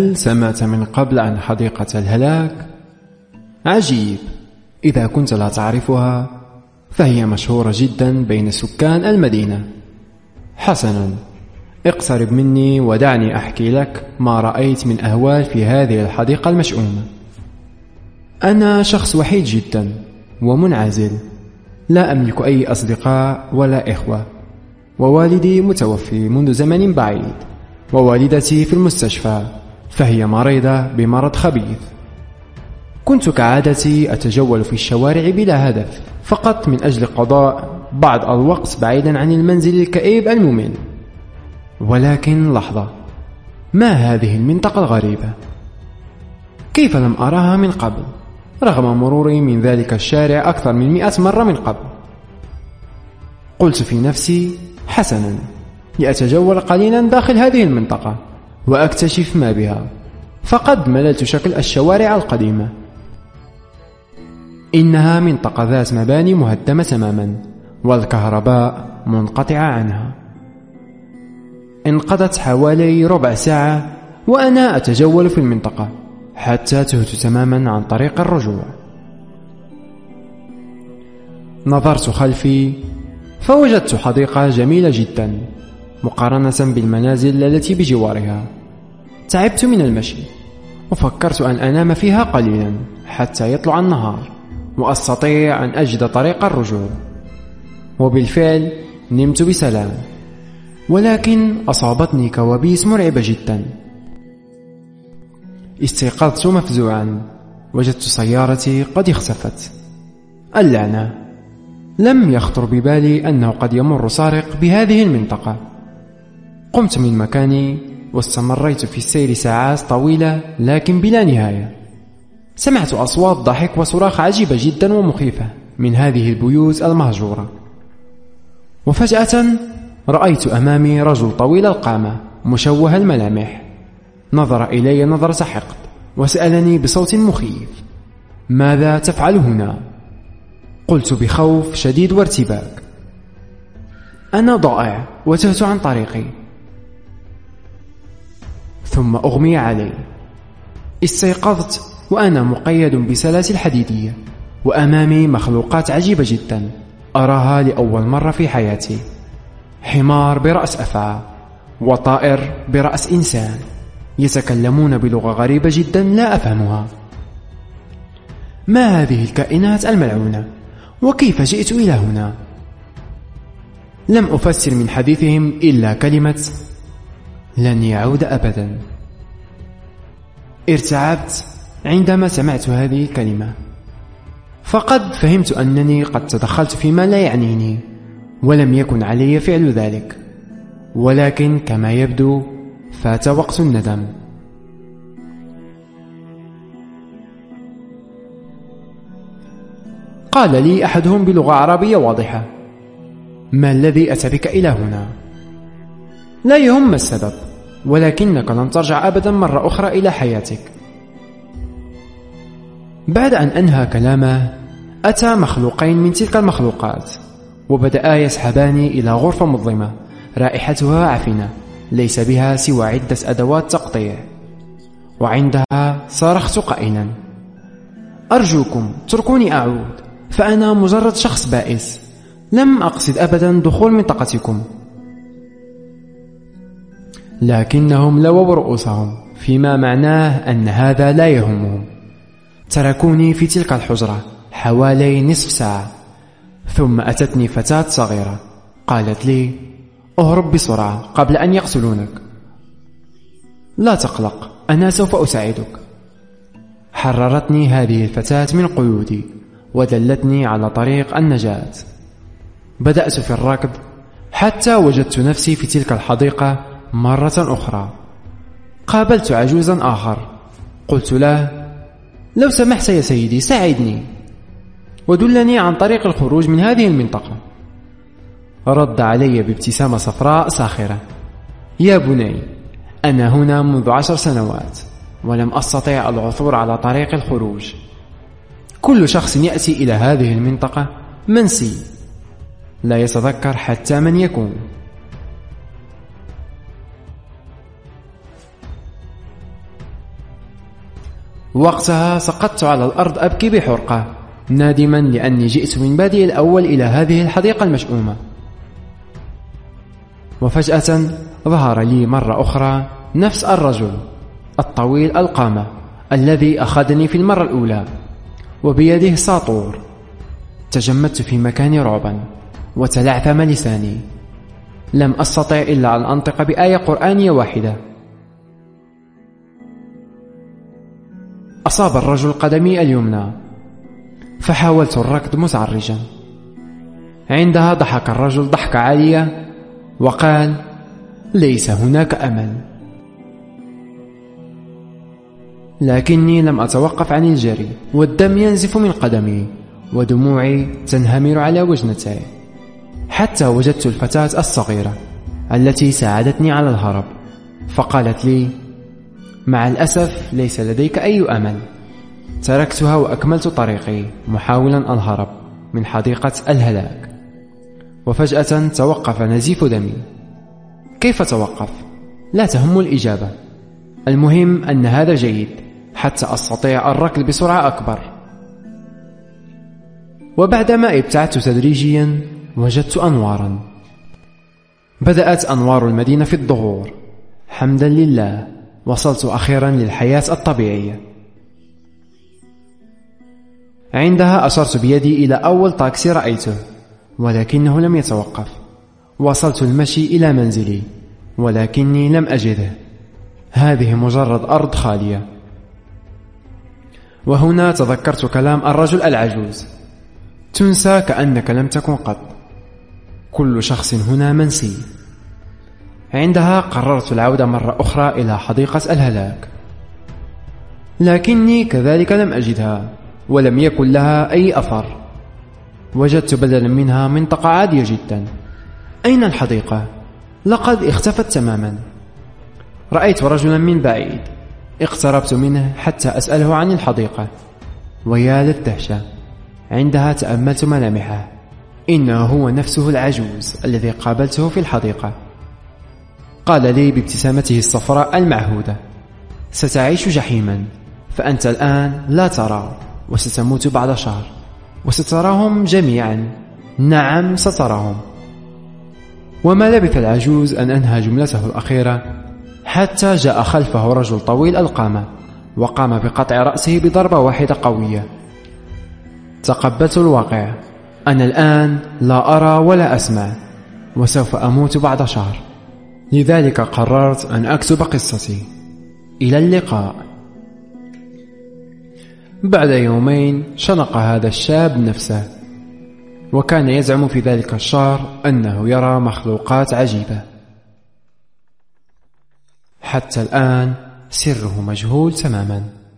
هل سمعت من قبل عن حديقة الهلاك؟ عجيب، إذا كنت لا تعرفها فهي مشهورة جدا بين سكان المدينة. حسنا، اقترب مني ودعني أحكي لك ما رأيت من أهوال في هذه الحديقة المشؤومة. أنا شخص وحيد جدا ومنعزل، لا أملك أي أصدقاء ولا إخوة، ووالدي متوفي منذ زمن بعيد، ووالدتي في المستشفى فهي مريضة بمرض خبيث. كنت كعادتي أتجول في الشوارع بلا هدف، فقط من أجل قضاء بعض الوقت بعيدا عن المنزل الكئيب الممل. ولكن لحظة، ما هذه المنطقة الغريبة؟ كيف لم أراها من قبل رغم مروري من ذلك الشارع أكثر من 100 مرة من قبل؟ قلت في نفسي حسنا، لأتجول قليلا داخل هذه المنطقة وأكتشف ما بها، فقد مللت شكل الشوارع القديمة. إنها منطقة ذات مباني مهدمة تماما، والكهرباء منقطعة عنها. انقضت حوالي ربع ساعة وأنا أتجول في المنطقة حتى تهت تماما عن طريق الرجوع. نظرت خلفي فوجدت حديقة جميلة جدا مقارنة بالمنازل التي بجوارها. تعبت من المشي وفكرت أن أنام فيها قليلا حتى يطلع النهار وأستطيع أن أجد طريق الرجوع. وبالفعل نمت بسلام، ولكن أصابتني كوابيس مرعبة جدا. استيقظت مفزوعا، وجدت سيارتي قد اختفت. اللعنة، لم يخطر ببالي أنه قد يمر سارق بهذه المنطقة. قمت من مكاني واستمريت في السير ساعات طويلة لكن بلا نهاية. سمعت أصوات ضحك وصراخ عجيبة جدا ومخيفة من هذه البيوت المهجورة. وفجأة رأيت أمامي رجل طويل القامة مشوه الملامح. نظر إلي نظرة حقد وسألني بصوت مخيف: ماذا تفعل هنا؟ قلت بخوف شديد وارتباك: أنا ضائع وتهت عن طريقي. ثم أغمي علي. استيقظت وأنا مقيد بسلاسل حديدية، وأمامي مخلوقات عجيبة جدا أراها لأول مرة في حياتي: حمار برأس أفعى، وطائر برأس إنسان، يتكلمون بلغة غريبة جدا لا أفهمها. ما هذه الكائنات الملعونة؟ وكيف جئت إلى هنا؟ لم أفسر من حديثهم إلا كلمة: لن يعود أبدا. ارتعبت عندما سمعت هذه الكلمة، فقد فهمت أنني قد تدخلت فيما لا يعنيني، ولم يكن علي فعل ذلك. ولكن كما يبدو فات وقت الندم. قال لي أحدهم بلغة عربية واضحة: ما الذي أتى بك إلى هنا؟ لا يهم السبب، ولكنك لن ترجع أبدا مرة أخرى إلى حياتك. بعد أن أنهى كلامه أتى مخلوقين من تلك المخلوقات وبدأ يسحباني إلى غرفة مظلمة رائحتها عفنة ليس بها سوى عدة أدوات تقطيع. وعندها صرخت قائلا: أرجوكم اتركوني أعود، فأنا مجرد شخص بائس، لم أقصد أبدا دخول منطقتكم. لكنهم لووا رؤوسهم، فيما معناه أن هذا لا يهمهم. تركوني في تلك الحجرة حوالي نصف ساعة، ثم أتتني فتاة صغيرة قالت لي: اهرب بسرعة قبل أن يقتلونك. لا تقلق، أنا سوف أساعدك. حررتني هذه الفتاة من قيودي ودلتني على طريق النجاة. بدأت في الركض حتى وجدت نفسي في تلك الحديقة مرة أخرى. قابلت عجوزا آخر، قلت له: لو سمحت يا سيدي ساعدني ودلني عن طريق الخروج من هذه المنطقة. رد علي بابتسامة صفراء ساخرة: يا بني، أنا هنا منذ 10 سنوات ولم أستطع العثور على طريق الخروج. كل شخص يأتي إلى هذه المنطقة منسي، لا يتذكر حتى من يكون. وقتها سقطت على الأرض أبكي بحرقة، نادما لأني جئت من بادئ الأول إلى هذه الحديقة المشؤومة. وفجأة ظهر لي مرة أخرى نفس الرجل الطويل القامة الذي أخذني في المرة الأولى، وبيده ساطور. تجمدت في مكاني رعبا، وتلعثم لساني، لم أستطع إلا أن أنطق بآية قرآنية واحدة. أصاب الرجل قدمي اليمنى، فحاولت الركض متعرجا. عندها ضحك الرجل ضحكة عالية وقال: ليس هناك أمل. لكني لم أتوقف عن الجري، والدم ينزف من قدمي، ودموعي تنهمر على وجنتي، حتى وجدت الفتاة الصغيرة التي ساعدتني على الهرب، فقالت لي: مع الأسف ليس لديك أي أمل. تركتها وأكملت طريقي محاولا الهرب من حديقة الهلاك. وفجأة توقف نزيف دمي. كيف توقف؟ لا تهم الإجابة، المهم أن هذا جيد حتى أستطيع الركض بسرعة أكبر. وبعدما ابتعدت تدريجيا وجدت أنوارا. بدأت أنوار المدينة في الظهور. حمدا لله، وصلت أخيرا للحياة الطبيعية. عندها أشرت بيدي إلى أول تاكسي رأيته، ولكنه لم يتوقف. وصلت المشي إلى منزلي، ولكني لم أجده. هذه مجرد أرض خالية. وهنا تذكرت كلام الرجل العجوز: تنسى كأنك لم تكن قط، كل شخص هنا منسي. عندها قررت العودة مرة أخرى إلى حديقة الهلاك، لكني كذلك لم أجدها، ولم يكن لها أي أثر. وجدت بدلا منها منطقة عادية جدا. أين الحديقة؟ لقد اختفت تماما. رأيت رجلا من بعيد، اقتربت منه حتى أسأله عن الحديقة، ويا للدهشة، عندها تأملت ملامحه. إنه هو نفسه العجوز الذي قابلته في الحديقة. قال لي بابتسامته الصفراء المعهودة: ستعيش جحيما، فأنت الآن لا ترى، وستموت بعد شهر، وستراهم جميعا. نعم ستراهم. وما لبث العجوز أن أنهى جملته الأخيرة حتى جاء خلفه رجل طويل القامة، وقام بقطع رأسه بضربة واحدة قوية. تقبلت الواقع. أنا الآن لا أرى ولا أسمع، وسوف أموت بعد شهر. لذلك قررت أن أكتب قصتي. إلى اللقاء. بعد يومين شنق هذا الشاب نفسه، وكان يزعم في ذلك الشهر أنه يرى مخلوقات عجيبة. حتى الآن سره مجهول تماما.